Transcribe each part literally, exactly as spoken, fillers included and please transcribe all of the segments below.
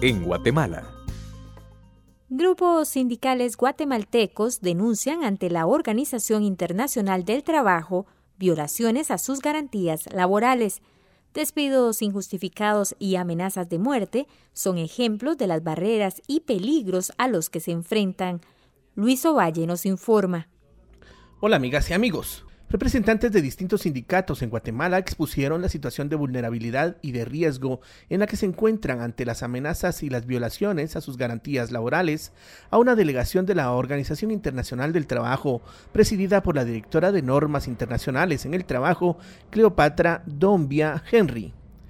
en Guatemala. Grupos sindicales guatemaltecos denuncian ante la Organización Internacional del Trabajo violaciones a sus garantías laborales. Despidos injustificados y amenazas de muerte son ejemplos de las barreras y peligros a los que se enfrentan. Luis Ovalle nos informa. Hola amigas y amigos. Representantes de distintos sindicatos en Guatemala expusieron la situación de vulnerabilidad y de riesgo en la que se encuentran ante las amenazas y las violaciones a sus garantías laborales a una delegación de la Organización Internacional del Trabajo, presidida por la directora de Normas Internacionales en el Trabajo, Cleopatra Doumbia Henry.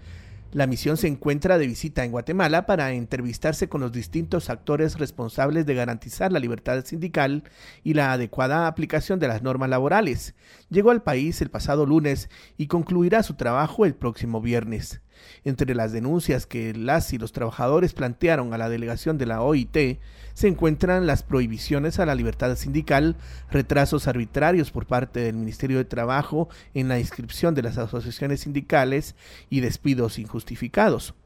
La misión se encuentra de visita en Guatemala para entrevistarse con los distintos actores responsables de garantizar la libertad sindical y la adecuada aplicación de las normas laborales. Llegó al país el pasado lunes y concluirá su trabajo el próximo viernes. Entre las denuncias que las y los trabajadores plantearon a la delegación de la O I T se encuentran las prohibiciones a la libertad sindical, retrasos arbitrarios por parte del Ministerio de Trabajo en la inscripción de las asociaciones sindicales y despidos injustificados.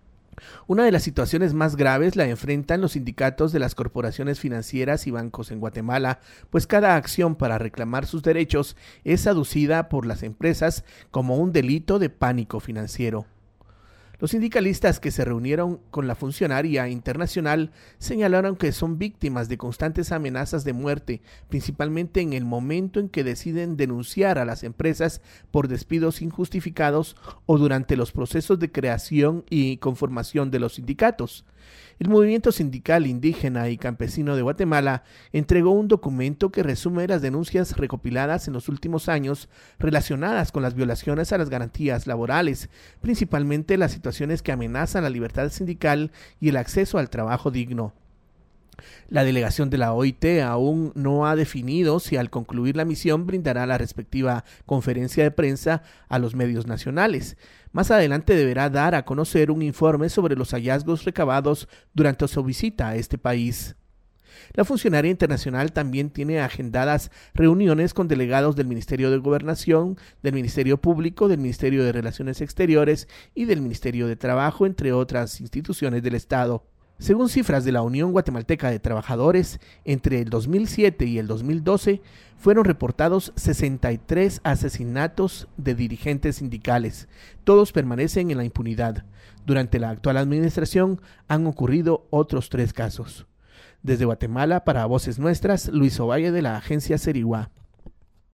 Una de las situaciones más graves la enfrentan los sindicatos de las corporaciones financieras y bancos en Guatemala, pues cada acción para reclamar sus derechos es aducida por las empresas como un delito de pánico financiero. Los sindicalistas que se reunieron con la funcionaria internacional señalaron que son víctimas de constantes amenazas de muerte, principalmente en el momento en que deciden denunciar a las empresas por despidos injustificados o durante los procesos de creación y conformación de los sindicatos. El Movimiento Sindical Indígena y Campesino de Guatemala entregó un documento que resume las denuncias recopiladas en los últimos años relacionadas con las violaciones a las garantías laborales, principalmente las situaciones que amenazan la libertad sindical y el acceso al trabajo digno. La delegación de la O I T aún no ha definido si al concluir la misión brindará la respectiva conferencia de prensa a los medios nacionales. Más adelante deberá dar a conocer un informe sobre los hallazgos recabados durante su visita a este país. La funcionaria internacional también tiene agendadas reuniones con delegados del Ministerio de Gobernación, del Ministerio Público, del Ministerio de Relaciones Exteriores y del Ministerio de Trabajo, entre otras instituciones del Estado. Según cifras de la Unión Guatemalteca de Trabajadores, entre el dos mil siete y el dos mil doce fueron reportados sesenta y tres asesinatos de dirigentes sindicales. Todos permanecen en la impunidad. Durante la actual administración han ocurrido otros tres casos. Desde Guatemala, para Voces Nuestras, Luis Ovalle de la agencia Serigua.